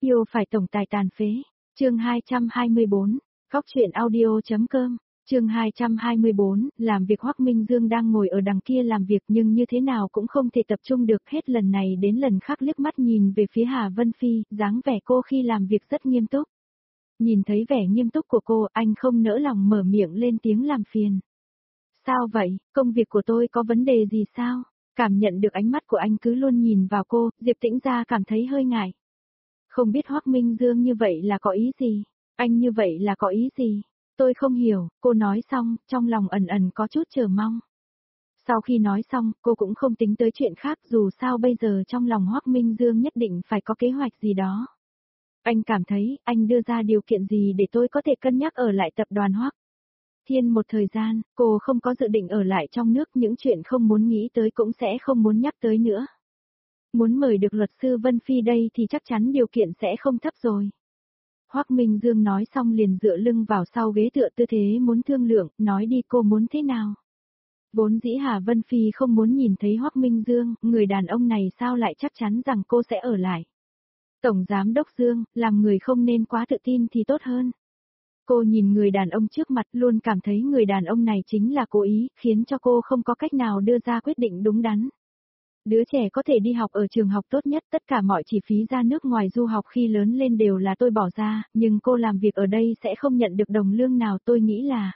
Yêu phải tổng tài tàn phế. Chương 224, Góc truyện audio.com. Chương 224, làm việc. Hoắc Minh Dương đang ngồi ở đằng kia làm việc nhưng như thế nào cũng không thể tập trung được, hết lần này đến lần khác liếc mắt nhìn về phía Hà Vân Phi, dáng vẻ cô khi làm việc rất nghiêm túc. Nhìn thấy vẻ nghiêm túc của cô, anh không nỡ lòng mở miệng lên tiếng làm phiền. Sao vậy, công việc của tôi có vấn đề gì sao? Cảm nhận được ánh mắt của anh cứ luôn nhìn vào cô, Diệp Tĩnh Gia cảm thấy hơi ngại. Không biết Hoắc Minh Dương như vậy là có ý gì? Anh như vậy là có ý gì? Tôi không hiểu, cô nói xong, trong lòng ẩn ẩn có chút chờ mong. Sau khi nói xong, cô cũng không tính tới chuyện khác, dù sao bây giờ trong lòng Hoắc Minh Dương nhất định phải có kế hoạch gì đó. Anh cảm thấy, anh đưa ra điều kiện gì để tôi có thể cân nhắc ở lại tập đoàn Hoắc Thiên một thời gian, cô không có dự định ở lại trong nước, những chuyện không muốn nghĩ tới cũng sẽ không muốn nhắc tới nữa. Muốn mời được luật sư Vân Phi đây thì chắc chắn điều kiện sẽ không thấp rồi. Hoắc Minh Dương nói xong liền dựa lưng vào sau ghế tựa tư thế muốn thương lượng, nói đi, cô muốn thế nào? Vốn dĩ Hà Vân Phi không muốn nhìn thấy Hoắc Minh Dương, người đàn ông này sao lại chắc chắn rằng cô sẽ ở lại. Tổng Giám Đốc Dương, làm người không nên quá tự tin thì tốt hơn. Cô nhìn người đàn ông trước mặt luôn cảm thấy người đàn ông này chính là cố ý, khiến cho cô không có cách nào đưa ra quyết định đúng đắn. Đứa trẻ có thể đi học ở trường học tốt nhất, tất cả mọi chi phí ra nước ngoài du học khi lớn lên đều là tôi bỏ ra, nhưng cô làm việc ở đây sẽ không nhận được đồng lương nào, tôi nghĩ là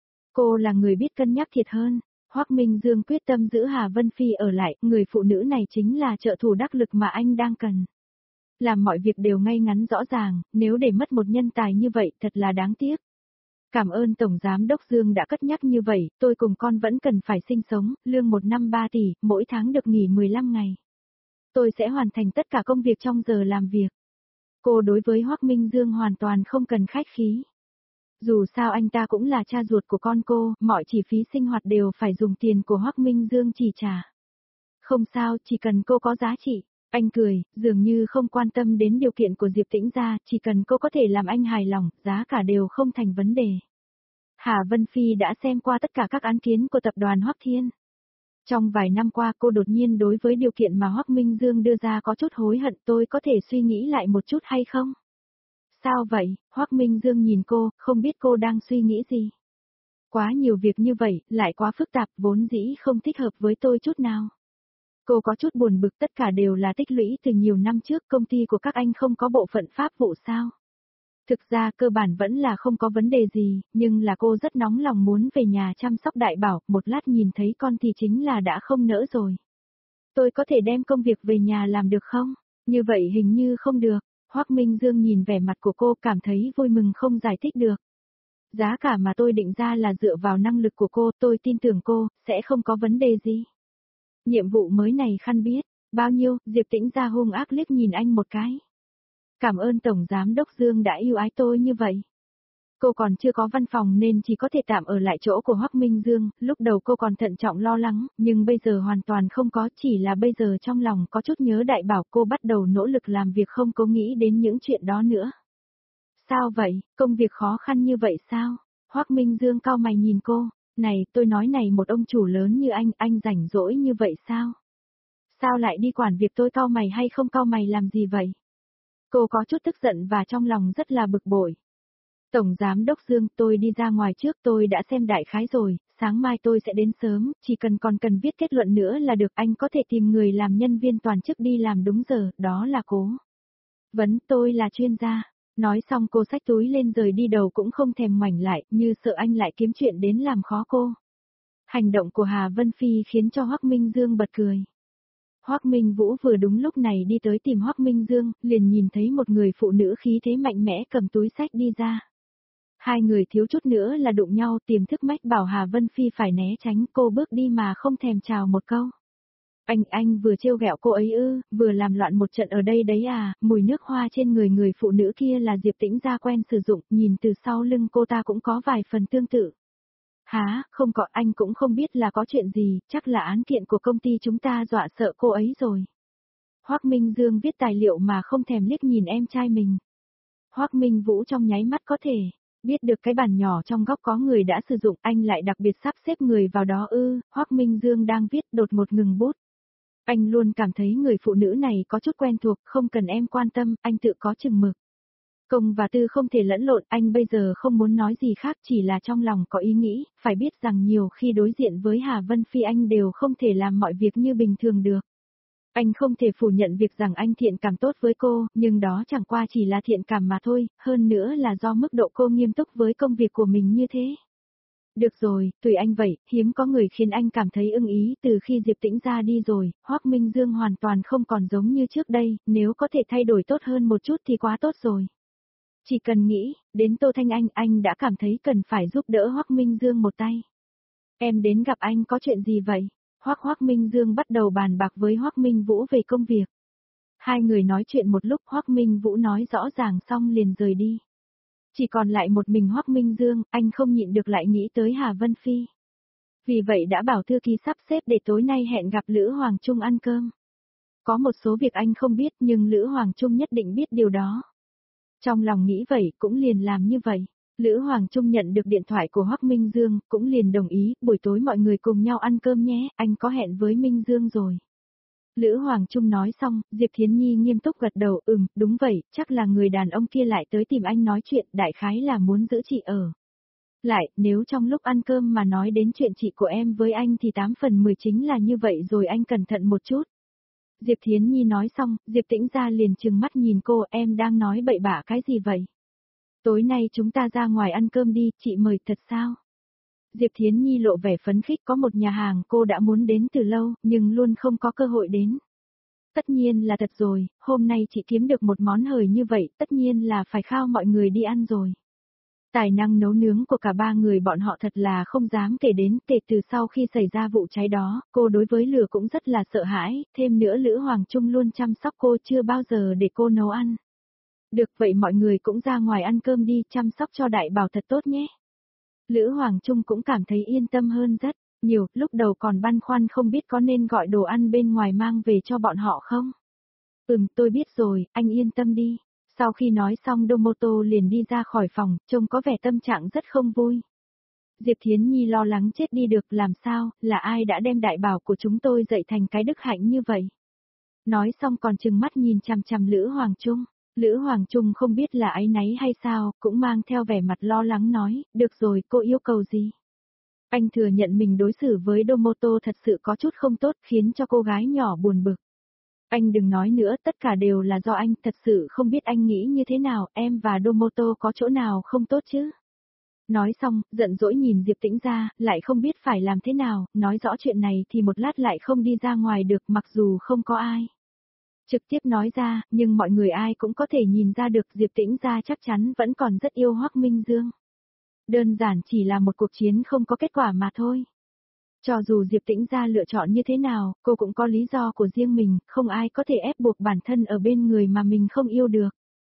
cô là người biết cân nhắc thiệt hơn. Hoắc Minh Dương quyết tâm giữ Hà Vân Phi ở lại, người phụ nữ này chính là trợ thủ đắc lực mà anh đang cần. Làm mọi việc đều ngay ngắn rõ ràng, nếu để mất một nhân tài như vậy thật là đáng tiếc. Cảm ơn Tổng Giám Đốc Dương đã cất nhắc như vậy, tôi cùng con vẫn cần phải sinh sống, lương 1 năm 3 tỷ, mỗi tháng được nghỉ 15 ngày. Tôi sẽ hoàn thành tất cả công việc trong giờ làm việc. Cô đối với Hoắc Minh Dương hoàn toàn không cần khách khí. Dù sao anh ta cũng là cha ruột của con cô, mọi chi phí sinh hoạt đều phải dùng tiền của Hoắc Minh Dương chi trả. Không sao, chỉ cần cô có giá trị. Anh cười, dường như không quan tâm đến điều kiện của Diệp Tĩnh Gia, chỉ cần cô có thể làm anh hài lòng, giá cả đều không thành vấn đề. Hà Vân Phi đã xem qua tất cả các án kiến của tập đoàn Hoắc Thiên. Trong vài năm qua cô đột nhiên đối với điều kiện mà Hoắc Minh Dương đưa ra có chút hối hận, tôi có thể suy nghĩ lại một chút hay không? Sao vậy? Hoắc Minh Dương nhìn cô, không biết cô đang suy nghĩ gì. Quá nhiều việc như vậy, lại quá phức tạp, vốn dĩ không thích hợp với tôi chút nào. Cô có chút buồn bực, tất cả đều là tích lũy từ nhiều năm trước, công ty của các anh không có bộ phận pháp vụ sao? Thực ra cơ bản vẫn là không có vấn đề gì, nhưng là cô rất nóng lòng muốn về nhà chăm sóc đại bảo, một lát nhìn thấy con thì chính là đã không nỡ rồi. Tôi có thể đem công việc về nhà làm được không? Như vậy hình như không được. Hoắc Minh Dương nhìn vẻ mặt của cô cảm thấy vui mừng không giải thích được. Giá cả mà tôi định ra là dựa vào năng lực của cô, tôi tin tưởng cô, sẽ không có vấn đề gì. Nhiệm vụ mới này khăn biết, bao nhiêu, Diệp Tĩnh Gia hung ác liếc nhìn anh một cái. Cảm ơn Tổng Giám Đốc Dương đã yêu ái tôi như vậy. Cô còn chưa có văn phòng nên chỉ có thể tạm ở lại chỗ của Hoắc Minh Dương, lúc đầu cô còn thận trọng lo lắng, nhưng bây giờ hoàn toàn không có, chỉ là bây giờ trong lòng có chút nhớ đại bảo, cô bắt đầu nỗ lực làm việc, không có nghĩ đến những chuyện đó nữa. Sao vậy, công việc khó khăn như vậy sao? Hoắc Minh Dương cau mày nhìn cô, này, tôi nói này, một ông chủ lớn như anh rảnh rỗi như vậy sao? Sao lại đi quản việc tôi, cau mày hay không cau mày làm gì vậy? Cô có chút tức giận và trong lòng rất là bực bội. Tổng Giám Đốc Dương, tôi đi ra ngoài trước, tôi đã xem đại khái rồi, sáng mai tôi sẽ đến sớm, chỉ còn cần viết kết luận nữa là được, anh có thể tìm người làm nhân viên toàn chức đi làm đúng giờ, đó là cố vấn, tôi là chuyên gia. Nói xong cô xách túi lên rời đi, đầu cũng không thèm ngoảnh lại, như sợ anh lại kiếm chuyện đến làm khó cô. Hành động của Hà Vân Phi khiến cho Hoắc Minh Dương bật cười. Hoắc Minh Vũ vừa đúng lúc này đi tới tìm Hoắc Minh Dương, liền nhìn thấy một người phụ nữ khí thế mạnh mẽ cầm túi xách đi ra. Hai người thiếu chút nữa là đụng nhau, tiềm thức mách bảo Hà Vân Phi phải né tránh, cô bước đi mà không thèm chào một câu. Anh vừa trêu ghẹo cô ấy ư, vừa làm loạn một trận ở đây đấy à? Mùi nước hoa trên người người phụ nữ kia là Diệp Tĩnh Gia quen sử dụng, nhìn từ sau lưng cô ta cũng có vài phần tương tự. Hả, không có, anh cũng không biết là có chuyện gì, chắc là án kiện của công ty chúng ta dọa sợ cô ấy rồi. Hoắc Minh Dương viết tài liệu mà không thèm liếc nhìn em trai mình. Hoắc Minh Vũ trong nháy mắt có thể biết được cái bàn nhỏ trong góc có người đã sử dụng, anh lại đặc biệt sắp xếp người vào đó ư? Hoắc Minh Dương đang viết, đột một ngừng bút. Anh luôn cảm thấy người phụ nữ này có chút quen thuộc, không cần em quan tâm, anh tự có chừng mực. Công và tư không thể lẫn lộn, anh bây giờ không muốn nói gì khác, chỉ là trong lòng có ý nghĩ, phải biết rằng nhiều khi đối diện với Hà Vân Phi anh đều không thể làm mọi việc như bình thường được. Anh không thể phủ nhận việc rằng anh thiện cảm tốt với cô, nhưng đó chẳng qua chỉ là thiện cảm mà thôi, hơn nữa là do mức độ cô nghiêm túc với công việc của mình như thế. Được rồi, tùy anh vậy, hiếm có người khiến anh cảm thấy ưng ý, từ khi Diệp Tĩnh ra đi rồi, Hoắc Minh Dương hoàn toàn không còn giống như trước đây, nếu có thể thay đổi tốt hơn một chút thì quá tốt rồi. Chỉ cần nghĩ, đến Tô Thanh anh đã cảm thấy cần phải giúp đỡ Hoắc Minh Dương một tay. Em đến gặp anh có chuyện gì vậy? Hoắc Minh Dương bắt đầu bàn bạc với Hoắc Minh Vũ về công việc. Hai người nói chuyện một lúc, Hoắc Minh Vũ nói rõ ràng xong liền rời đi. Chỉ còn lại một mình Hoắc Minh Dương, anh không nhịn được lại nghĩ tới Hà Vân Phi. Vì vậy đã bảo thư ký sắp xếp để tối nay hẹn gặp Lữ Hoàng Trung ăn cơm. Có một số việc anh không biết nhưng Lữ Hoàng Trung nhất định biết điều đó. Trong lòng nghĩ vậy cũng liền làm như vậy. Lữ Hoàng Trung nhận được điện thoại của Hoắc Minh Dương, cũng liền đồng ý, buổi tối mọi người cùng nhau ăn cơm nhé, anh có hẹn với Minh Dương rồi. Lữ Hoàng Trung nói xong, Diệp Thiến Nhi nghiêm túc gật đầu, đúng vậy, chắc là người đàn ông kia lại tới tìm anh nói chuyện, đại khái là muốn giữ chị ở. Lại, nếu trong lúc ăn cơm mà nói đến chuyện chị của em với anh thì 8 phần 10 chính là như vậy rồi, anh cẩn thận một chút. Diệp Thiến Nhi nói xong, Diệp Tĩnh ra liền trừng mắt nhìn cô, em đang nói bậy bạ cái gì vậy? Tối nay chúng ta ra ngoài ăn cơm đi, chị mời thật sao? Diệp Thiến Nhi lộ vẻ phấn khích, có một nhà hàng cô đã muốn đến từ lâu, nhưng luôn không có cơ hội đến. Tất nhiên là thật rồi, hôm nay chị kiếm được một món hời như vậy, tất nhiên là phải khao mọi người đi ăn rồi. Tài năng nấu nướng của cả ba người bọn họ thật là không dám kể đến, kể từ sau khi xảy ra vụ cháy đó, cô đối với lửa cũng rất là sợ hãi, thêm nữa Lữ Hoàng Trung luôn chăm sóc cô, chưa bao giờ để cô nấu ăn. Được vậy mọi người cũng ra ngoài ăn cơm đi, chăm sóc cho đại bảo thật tốt nhé. Lữ Hoàng Trung cũng cảm thấy yên tâm hơn rất nhiều, lúc đầu còn băn khoăn không biết có nên gọi đồ ăn bên ngoài mang về cho bọn họ không. Tôi biết rồi, anh yên tâm đi. Sau khi nói xong Domoto liền đi ra khỏi phòng, trông có vẻ tâm trạng rất không vui. Diệp Thiến Nhi lo lắng chết đi được, làm sao, là ai đã đem đại bảo của chúng tôi dạy thành cái đức hạnh như vậy. Nói xong còn trừng mắt nhìn chằm chằm Lữ Hoàng Trung. Lữ Hoàng Trung không biết là áy náy hay sao, cũng mang theo vẻ mặt lo lắng nói, được rồi, cô yêu cầu gì? Anh thừa nhận mình đối xử với Domoto thật sự có chút không tốt, khiến cho cô gái nhỏ buồn bực. Anh đừng nói nữa, tất cả đều là do anh, thật sự không biết anh nghĩ như thế nào, em và Domoto có chỗ nào không tốt chứ? Nói xong, giận dỗi nhìn Diệp Tĩnh ra, lại không biết phải làm thế nào, nói rõ chuyện này thì một lát lại không đi ra ngoài được mặc dù không có ai. Trực tiếp nói ra, nhưng mọi người ai cũng có thể nhìn ra được Diệp Tĩnh ra chắc chắn vẫn còn rất yêu Hoắc Minh Dương. Đơn giản chỉ là một cuộc chiến không có kết quả mà thôi. Cho dù Diệp Tĩnh ra lựa chọn như thế nào, cô cũng có lý do của riêng mình, không ai có thể ép buộc bản thân ở bên người mà mình không yêu được.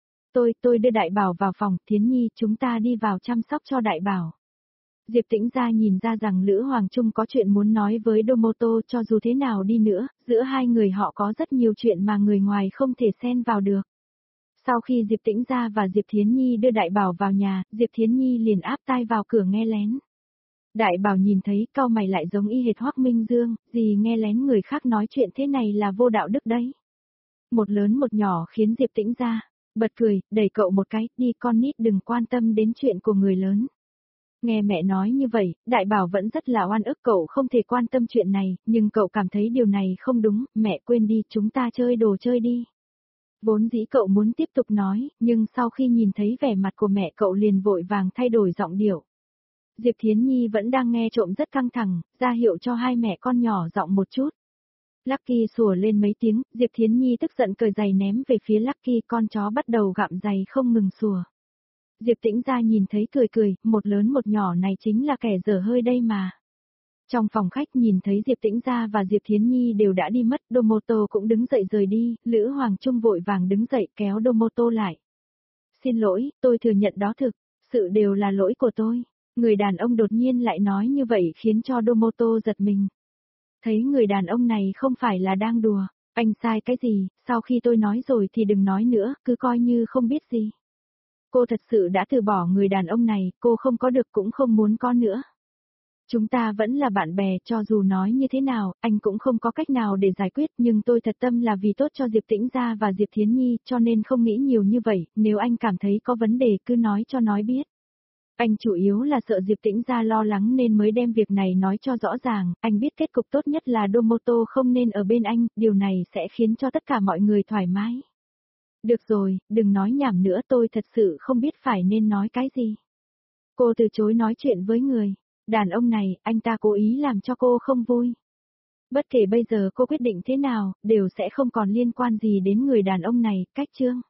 Tôi đưa đại bảo vào phòng, Thiến Nhi, chúng ta đi vào chăm sóc cho đại bảo. Diệp Tĩnh ra nhìn ra rằng Lữ Hoàng Trung có chuyện muốn nói với Domoto, cho dù thế nào đi nữa, giữa hai người họ có rất nhiều chuyện mà người ngoài không thể xen vào được. Sau khi Diệp Tĩnh ra và Diệp Thiến Nhi đưa đại bảo vào nhà, Diệp Thiến Nhi liền áp tai vào cửa nghe lén. Đại bảo nhìn thấy cau mày lại giống y hệt Hoắc Minh Dương, gì nghe lén người khác nói chuyện thế này là vô đạo đức đấy. Một lớn một nhỏ khiến Diệp Tĩnh ra, bật cười, đẩy cậu một cái, đi con nít đừng quan tâm đến chuyện của người lớn. Nghe mẹ nói như vậy, đại bảo vẫn rất là oan ức cậu không thể quan tâm chuyện này, nhưng cậu cảm thấy điều này không đúng, mẹ quên đi, chúng ta chơi đồ chơi đi. Vốn dĩ cậu muốn tiếp tục nói, nhưng sau khi nhìn thấy vẻ mặt của mẹ cậu liền vội vàng thay đổi giọng điệu. Diệp Thiến Nhi vẫn đang nghe trộm rất căng thẳng, ra hiệu cho hai mẹ con nhỏ giọng một chút. Lucky sủa lên mấy tiếng, Diệp Thiến Nhi tức giận cởi giày ném về phía Lucky, con chó bắt đầu gặm giày không ngừng sủa. Diệp Tĩnh ra nhìn thấy cười cười, một lớn một nhỏ này chính là kẻ dở hơi đây mà. Trong phòng khách nhìn thấy Diệp Tĩnh ra và Diệp Thiến Nhi đều đã đi mất, Domoto cũng đứng dậy rời đi, Lữ Hoàng Trung vội vàng đứng dậy kéo Domoto lại. Xin lỗi, tôi thừa nhận đó thực, sự đều là lỗi của tôi. Người đàn ông đột nhiên lại nói như vậy khiến cho Domoto giật mình. Thấy người đàn ông này không phải là đang đùa, anh sai cái gì, sau khi tôi nói rồi thì đừng nói nữa, cứ coi như không biết gì. Cô thật sự đã từ bỏ người đàn ông này, cô không có được cũng không muốn có nữa. Chúng ta vẫn là bạn bè, cho dù nói như thế nào, anh cũng không có cách nào để giải quyết, nhưng tôi thật tâm là vì tốt cho Diệp Tĩnh gia và Diệp Thiến Nhi, cho nên không nghĩ nhiều như vậy, nếu anh cảm thấy có vấn đề cứ nói cho nói biết. Anh chủ yếu là sợ Diệp Tĩnh gia lo lắng nên mới đem việc này nói cho rõ ràng, anh biết kết cục tốt nhất là Domoto không nên ở bên anh, điều này sẽ khiến cho tất cả mọi người thoải mái. Được rồi, đừng nói nhảm nữa, tôi thật sự không biết phải nên nói cái gì. Cô từ chối nói chuyện với người đàn ông này, anh ta cố ý làm cho cô không vui. Bất kể bây giờ cô quyết định thế nào, đều sẽ không còn liên quan gì đến người đàn ông này, cách chương.